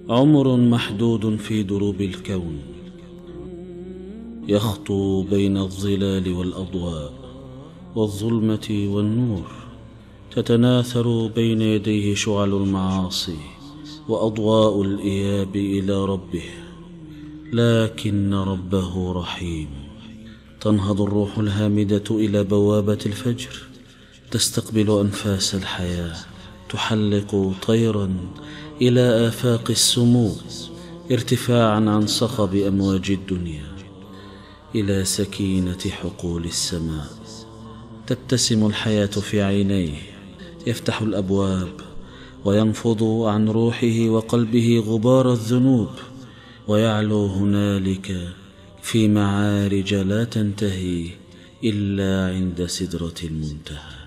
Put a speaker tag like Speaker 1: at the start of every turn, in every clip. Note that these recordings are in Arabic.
Speaker 1: عمر محدود في دروب الكون، يخطو بين الظلال والأضواء والظلمة والنور، تتناثر بين يديه شعل المعاصي وأضواء الإياب إلى ربه، لكن ربه رحيم. تنهض الروح الهامدة إلى بوابة الفجر، تستقبل أنفاس الحياة، تحلق طيرا إلى آفاق السمو، ارتفاعا عن صخب أمواج الدنيا إلى سكينة حقول السماء. تبتسم الحياة في عينيه، يفتح الأبواب وينفض عن روحه وقلبه غبار الذنوب، ويعلو هنالك في معارج لا تنتهي إلا عند سدرة المنتهى.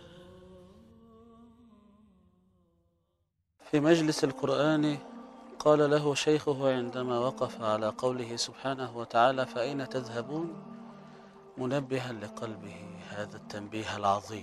Speaker 2: في مجلس القرآن قال له شيخه عندما وقف على قوله سبحانه وتعالى: فأين تذهبون؟ منبها لقلبه هذا التنبيه العظيم،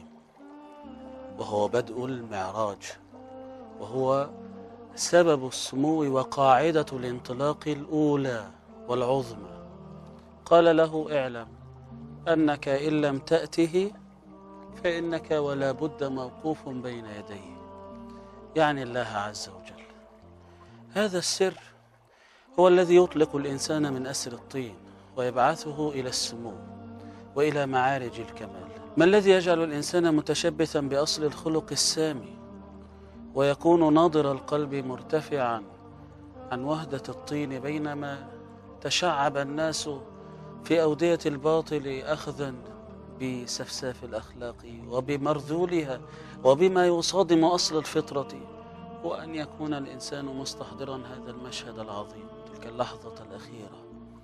Speaker 2: وهو بدء المعراج، وهو سبب السمو وقاعدة الانطلاق الأولى والعظمى. قال له: اعلم أنك إن لم تأته فإنك ولا بد موقوف بين يديه، يعني الله عز وجل. هذا السر هو الذي يطلق الإنسان من أسر الطين ويبعثه إلى السمو وإلى معارج الكمال. ما الذي يجعل الإنسان متشبثا بأصل الخلق السامي ويكون ناضر القلب مرتفعا عن وهدة الطين، بينما تشعب الناس في أودية الباطل أخذا بسفساف الأخلاق وبمرذولها وبما يصادم أصل الفطرة؟ وأن يكون الإنسان مستحضرا هذا المشهد العظيم، تلك اللحظة الأخيرة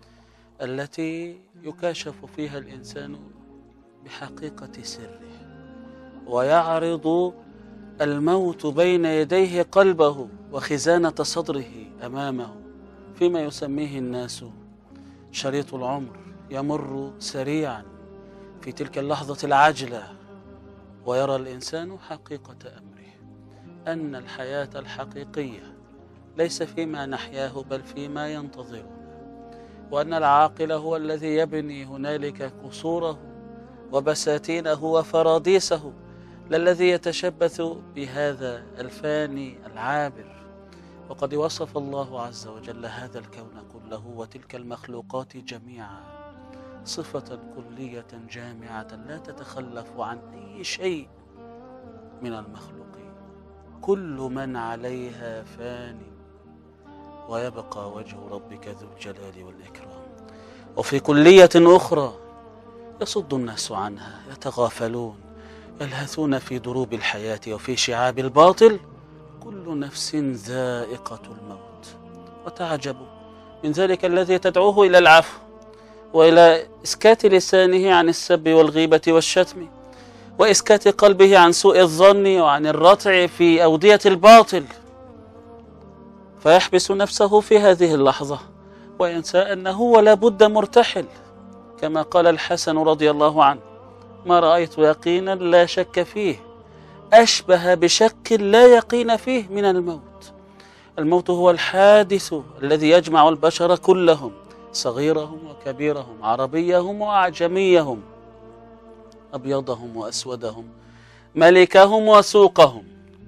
Speaker 2: التي يكاشف فيها الإنسان بحقيقة سره، ويعرض الموت بين يديه قلبه وخزانة صدره أمامه، فيما يسميه الناس شريط العمر، يمر سريعا في تلك اللحظة العجلة، ويرى الإنسان حقيقة أمره، أن الحياة الحقيقية ليس فيما نحياه بل فيما ينتظرنا، وأن العاقل هو الذي يبني هنالك قصوره وبساتينه وفراديسه، لا الذي يتشبث بهذا الفاني العابر. وقد وصف الله عز وجل هذا الكون كله وتلك المخلوقات جميعا صفة كلية جامعة لا تتخلف عن أي شيء من المخلوقين. كل من عليها فان ويبقى وجه ربك ذو الجلال والإكرام. وفي كلية أخرى يصد الناس عنها، يتغافلون، يلهثون في دروب الحياة وفي شعاب الباطل. كل نفس ذائقة الموت. وتعجب من ذلك الذي تدعوه إلى العفو وإلى إسكات لسانه عن السب والغيبة والشتم، وإسكات قلبه عن سوء الظن وعن الرتع في أودية الباطل، فيحبس نفسه في هذه اللحظة وينسى أنه ولا بد مرتحل، كما قال الحسن رضي الله عنه: ما رأيت يقينا لا شك فيه أشبه بشك لا يقين فيه من الموت. الموت هو الحادث الذي يجمع البشر كلهم، صغيرهم وكبيرهم، عربيهم وأعجميهم، أبيضهم وأسودهم، ملكهم وسوقهم،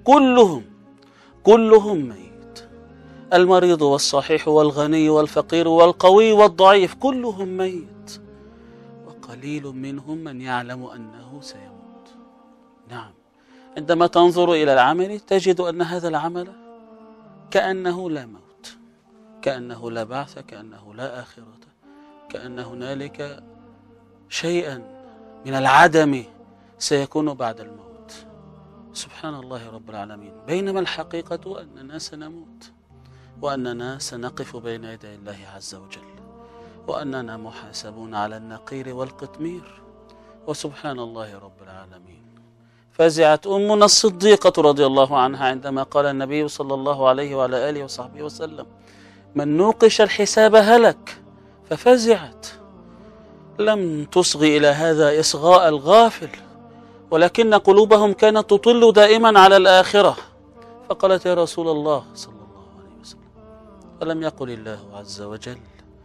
Speaker 2: كلهم ميت. المريض والصحيح والغني والفقير والقوي والضعيف، كلهم ميت، وقليل منهم من يعلم أنه سيموت. نعم، عندما تنظر إلى العمل تجد أن هذا العمل كأنه لا موت، كأنه لا بعث، كأنه لا آخرة، كأن هنالك شيئا من العدم سيكون بعد الموت. سبحان الله رب العالمين. بينما الحقيقة أننا سنموت، وأننا سنقف بين يدي الله عز وجل، وأننا محاسبون على النقير والقطمير. وسبحان الله رب العالمين. فزعت أمنا الصديقة رضي الله عنها عندما قال النبي صلى الله عليه وعلى آله وصحبه وسلم: من نوقش الحساب هلك. ففزعت، لم تصغي إلى هذا إصغاء الغافل، ولكن قلوبهم كانت تطل دائما على الآخرة. فقالت: يا رسول الله صلى الله عليه وسلم، ألم يقل الله عز وجل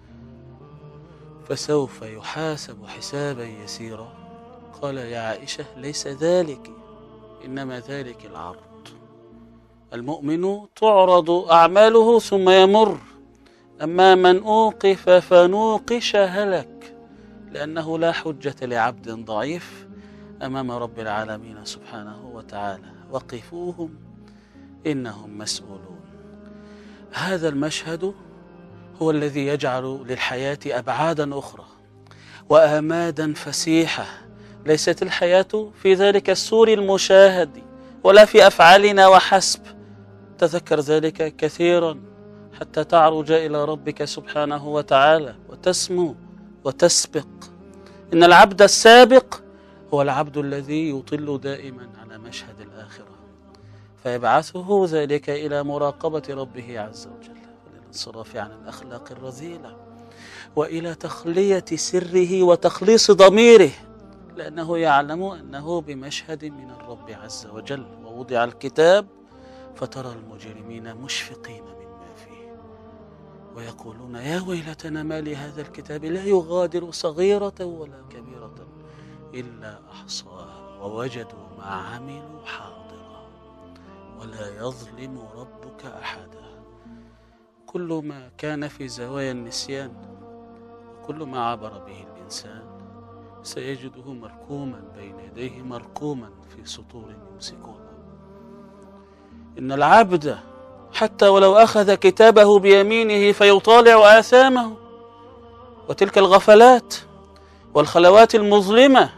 Speaker 2: فسوف يحاسب حسابا يسيرا؟ قال يا عائشة ليس ذلك، إنما ذلك العرض. المؤمن تعرض أعماله ثم يمر، أما من أوقف فنوقش هلك، لأنه لا حجة لعبد ضعيف أمام رب العالمين سبحانه وتعالى. وقفوهم إنهم مسؤولون. هذا المشهد هو الذي يجعل للحياة أبعادا أخرى وآمادا فسيحة. ليست الحياة في ذلك السور المشاهد ولا في أفعالنا وحسب. تذكر ذلك كثيرا حتى تعرج إلى ربك سبحانه وتعالى وتسمو وتسبق. إن العبد السابق هو العبد الذي يطل دائما على مشهد الآخرة، فيبعثه ذلك إلى مراقبة ربه عز وجل، والانصراف عن الأخلاق الرذيلة، وإلى تخلية سره وتخليص ضميره، لأنه يعلم أنه بمشهد من الرب عز وجل. ووضع الكتاب فترى المجرمين مشفقين مما فيه ويقولون يا ويلتنا ما لهذا الكتاب لا يغادر صغيرة ولا كبيرة إلا أحصاها ووجدوا ما عملوا حاضرا ولا يظلم ربك أحدا. كل ما كان في زوايا النسيان وكل ما عبر به الإنسان سيجده مركوما بين يديه، مركوما في سطور يمسكونه. إن العبد حتى ولو أخذ كتابه بيمينه فيطالع آثامه وتلك الغفلات والخلوات المظلمة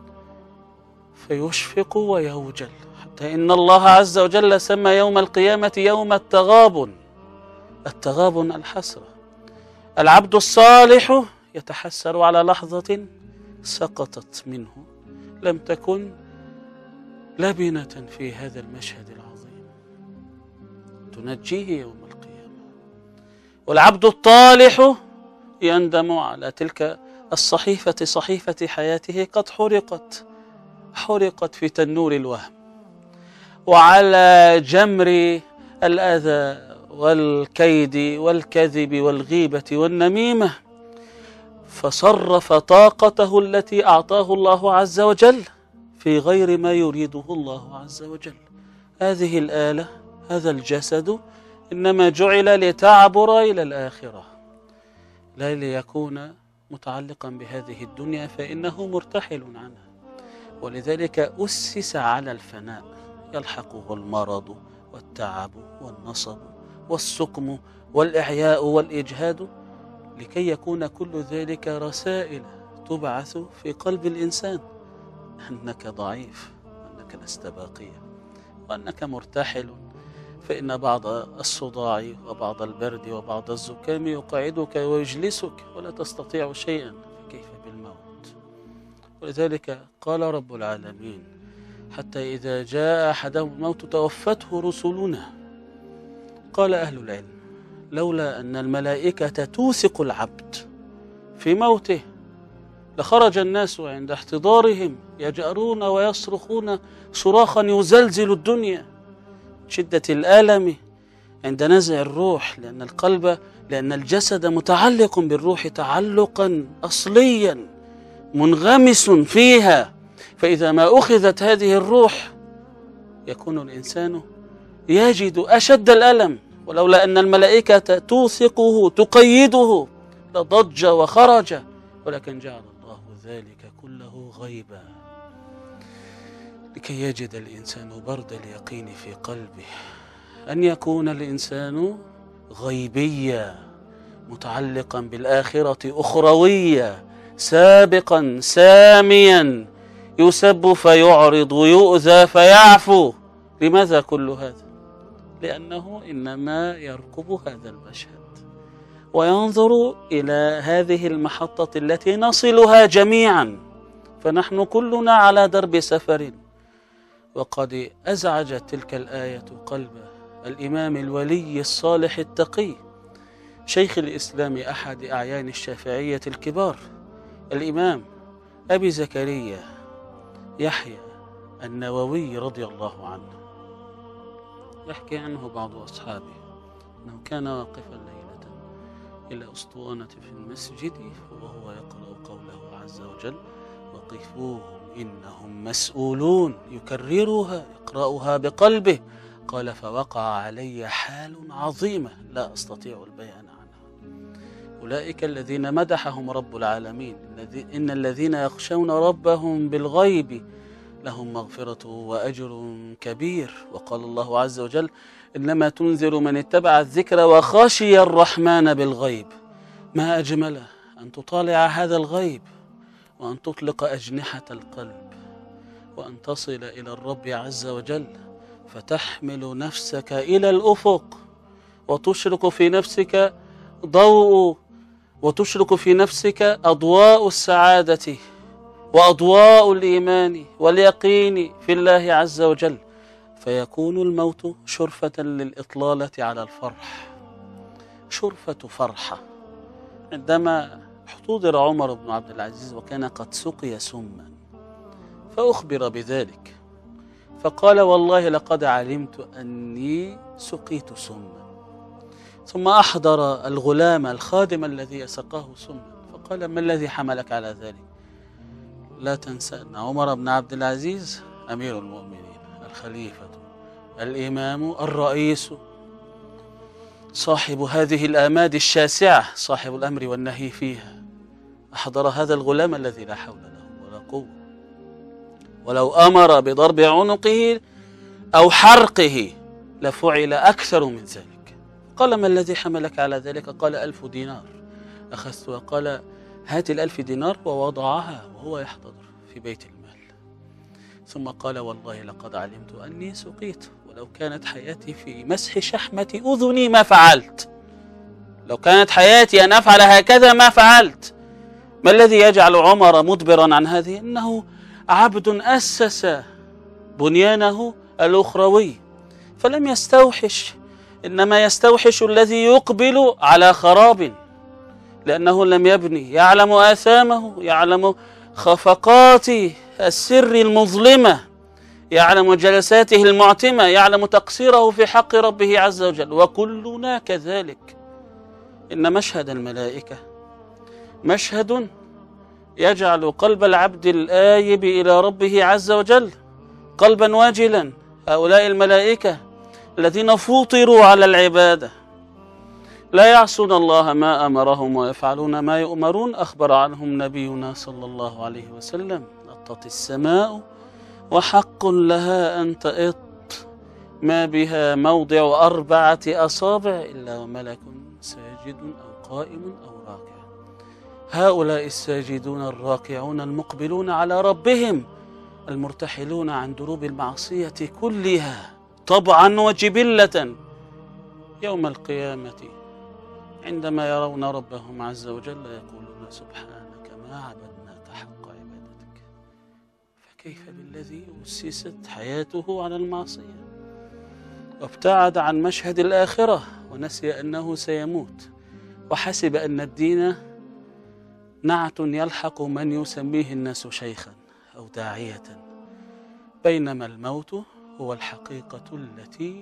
Speaker 2: فيشفق ويوجل، حتى إن الله عز وجل سمى يوم القيامة يوم التغابن. التغابن الحسرة. العبد الصالح يتحسر على لحظة سقطت منه لم تكن لبنة في هذا المشهد العظيم تنجيه يوم القيامة. والعبد الطالح يندم على تلك الصحيفة، صحيفة حياته قد حرقت في تنور الوهم، وعلى جمر الأذى والكيد والكذب والغيبة والنميمة، فصرف طاقته التي أعطاه الله عز وجل في غير ما يريده الله عز وجل. هذه الآلة، هذا الجسد إنما جعل لتعبر إلى الآخرة لا ليكون متعلقا بهذه الدنيا، فإنه مرتحل عنها. ولذلك أسس على الفناء، يلحقه المرض والتعب والنصب والسقم والإعياء والإجهاد، لكي يكون كل ذلك رسائل تبعث في قلب الإنسان أنك ضعيف، أنك لست باقيا، وأنك مرتحل. فإن بعض الصداع وبعض البرد وبعض الزكام يقعدك ويجلسك ولا تستطيع شيئا، فكيف بالموت؟ ولذلك قال رب العالمين حتى إذا جاء أحدهم الموت توفته رسلنا. قال أهل العلم لولا أن الملائكة توثق العبد في موته لخرج الناس عند احتضارهم يجأرون ويصرخون صراخا يزلزل الدنيا، شدة الألم عند نزع الروح، لأن الجسد متعلق بالروح تعلقا أصليا منغمس فيها، فإذا ما أخذت هذه الروح يكون الإنسان يجد أشد الألم. ولولا أن الملائكة توثقه تقيده لضج وخرج، ولكن جعل الله ذلك كله غيبا لكي يجد الإنسان برد اليقين في قلبه، أن يكون الإنسان غيبيا متعلقا بالآخرة أخروية، سابقا ساميا، يسب فيعرض ويؤذى فيعفو. لماذا كل هذا؟ لأنه إنما يركب هذا المشهد وينظر إلى هذه المحطة التي نصلها جميعا، فنحن كلنا على درب سفر. وقد أزعجت تلك الآية قلب الإمام الولي الصالح التقي شيخ الإسلام أحد أعيان الشافعية الكبار، الإمام أبي زكريا يحيى النووي رضي الله عنه. يحكي عنه بعض أصحابه أنه كان واقفا ليلة إلى أسطوانة في المسجد وهو يقرأ قوله عز وجل: وقفوهم إنهم مسؤولون، يكررها يقرأها بقلبه. قال: فوقع علي حال عظيمة لا أستطيع البيان عنها. أولئك الذين مدحهم رب العالمين، إن الذين يخشون ربهم بالغيب لهم مغفرة وأجر كبير. وقال الله عز وجل: إنما تنذر من اتبع الذكر وخشي الرحمن بالغيب. ما أجمله أن تطالع هذا الغيب وأن تطلق أجنحة القلب وأن تصل إلى الرب عز وجل، فتحمل نفسك إلى الأفق وتشرق في نفسك وتشرق في نفسك أضواء السعادة وأضواء الإيمان واليقين في الله عز وجل، فيكون الموت شرفة للإطلالة على الفرح، شرفة فرحة. عندما احتضر عمر بن عبد العزيز وكان قد سقي سما، فأخبر بذلك فقال: والله لقد علمت أني سقيت سما. ثم أحضر الغلام الخادم الذي سقاه سما فقال: ما الذي حملك على ذلك؟ لا تنسى أن عمر بن عبد العزيز أمير المؤمنين، الخليفة، الإمام، الرئيس، صاحب هذه الآماد الشاسعة، صاحب الأمر والنهي فيها، أحضر هذا الغلام الذي لا حول له ولا قوة، ولو أمر بضرب عنقه أو حرقه لفعل أكثر من ذلك. قال: ما الذي حملك على ذلك؟ قال: 1000 دينار أخذت. وقال: هات 1000 دينار، ووضعها وهو يحتضر في بيت المال. ثم قال: والله لقد علمت أني سقيت، ولو كانت حياتي في مسح شحمة أذني ما فعلت. لو كانت حياتي أن أفعل هكذا ما فعلت. ما الذي يجعل عمر مدبرا عن هذه؟ إنه عبد أسس بنيانه الأخروي فلم يستوحش، إنما يستوحش الذي يقبل على خراب، لأنه لم يبني، يعلم آثامه، يعلم خفقات السر المظلمة، يعلم جلساته المعتمة، يعلم تقصيره في حق ربه عز وجل. وكلنا كذلك. إن مشهد الملائكة مشهد يجعل قلب العبد الآيب إلى ربه عز وجل قلبا واجلا. هؤلاء الملائكة الذين فطروا على العبادة لا يعصون الله ما أمرهم ويفعلون ما يؤمرون. أخبر عنهم نبينا صلى الله عليه وسلم: أطت السماء وحق لها أن تئط، ما بها موضع 4 أصابع إلا وملك ساجد أو قائم أو راكع. هؤلاء الساجدون الراكعون المقبلون على ربهم المرتحلون عن دروب المعصية كلها طبعا وجبلة، يوم القيامة عندما يرون ربهم عز وجل يقولون: سبحانك ما عبدناك حق عبادتك. فكيف بالذي أسست حياته على المعصية وابتعد عن مشهد الآخرة ونسي أنه سيموت، وحسب أن الدين نعت يلحق من يسميه الناس شيخا أو داعية، بينما الموت هو الحقيقة التي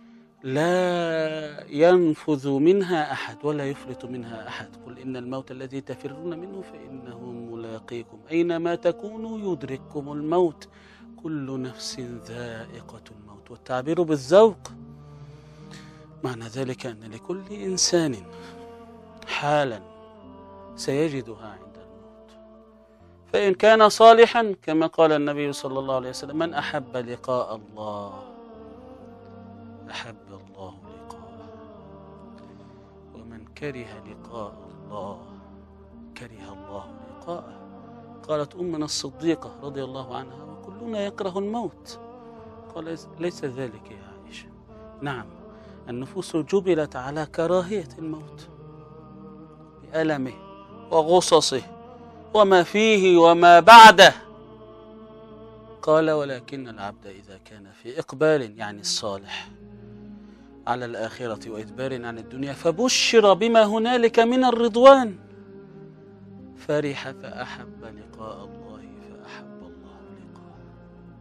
Speaker 2: لا ينفذ منها أحد ولا يفلت منها أحد. قل إن الموت الذي تفرون منه فإنه ملاقيكم، أينما تكونوا يدرككم الموت، كل نفس ذائقة الموت. والتعبير بالذوق معنى ذلك أن لكل إنسان حالا سيجدها عند الموت، فإن كان صالحا كما قال النبي صلى الله عليه وسلم: من أحب لقاء الله أحب الله لقاءه، ومن كره لقاء الله كره الله لقاءه. قالت أمنا الصديقة رضي الله عنها: وكلنا يكره الموت. قال: ليس ذلك يا عائشة، نعم النفوس جبلت على كراهية الموت بألمه وغصصه وما فيه وما بعده. قال: ولكن العبد إذا كان في إقبال يعني الصالح على الآخرة وإدبار عن الدنيا فبشر بما هنالك من الرضوان فرح فأحب لقاء الله فأحب الله لقاءه.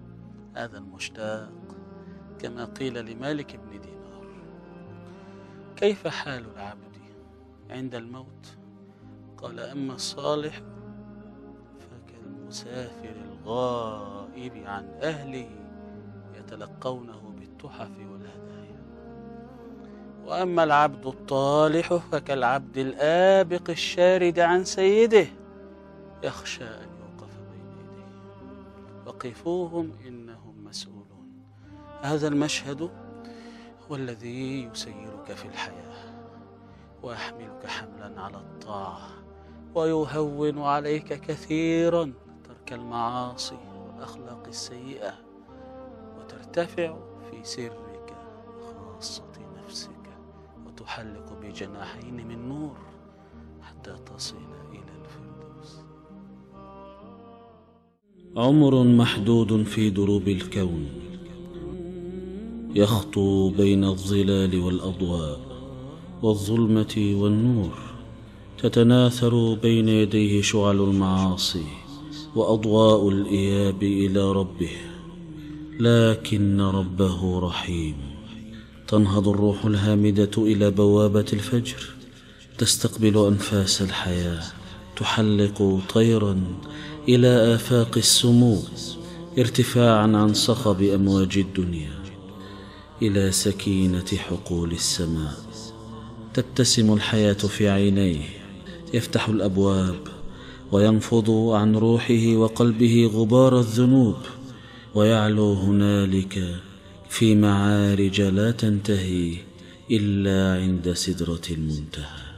Speaker 2: هذا المشتاق كما قيل لمالك بن دينار كيف حال العبد عند الموت؟ قال: أما الصالح فكالمسافر الغائب عن أهله يتلقونه بالتحف والهدايا، وأما العبد الطالح فكالعبد الآبق الشارد عن سيده يخشى أن يوقف بين يديه. وقفوهم إنهم مسؤولون. هذا المشهد هو الذي يسيرك في الحياة ويحملك حملا على الطاعة، ويهون عليك كثيرا ترك المعاصي والأخلاق السيئة، وترتفع في سرك وخاصة نفسك، وتحلق بجناحين من نور حتى تصل إلى الفردوس.
Speaker 1: عمر محدود في دروب الكون، يخطو بين الظلال والأضواء والظلمة والنور، تتناثر بين يديه شعل المعاصي وأضواء الإياب إلى ربه، لكن ربه رحيم. تنهض الروح الهامدة إلى بوابة الفجر، تستقبل أنفاس الحياة، تحلق طيرا إلى آفاق السمو، ارتفاعا عن صخب أمواج الدنيا إلى سكينة حقول السماء. تبتسم الحياة في عينيه، يفتح الأبواب وينفض عن روحه وقلبه غبار الذنوب، ويعلو هنالك في معارج لا تنتهي إلا عند سدرة المنتهى.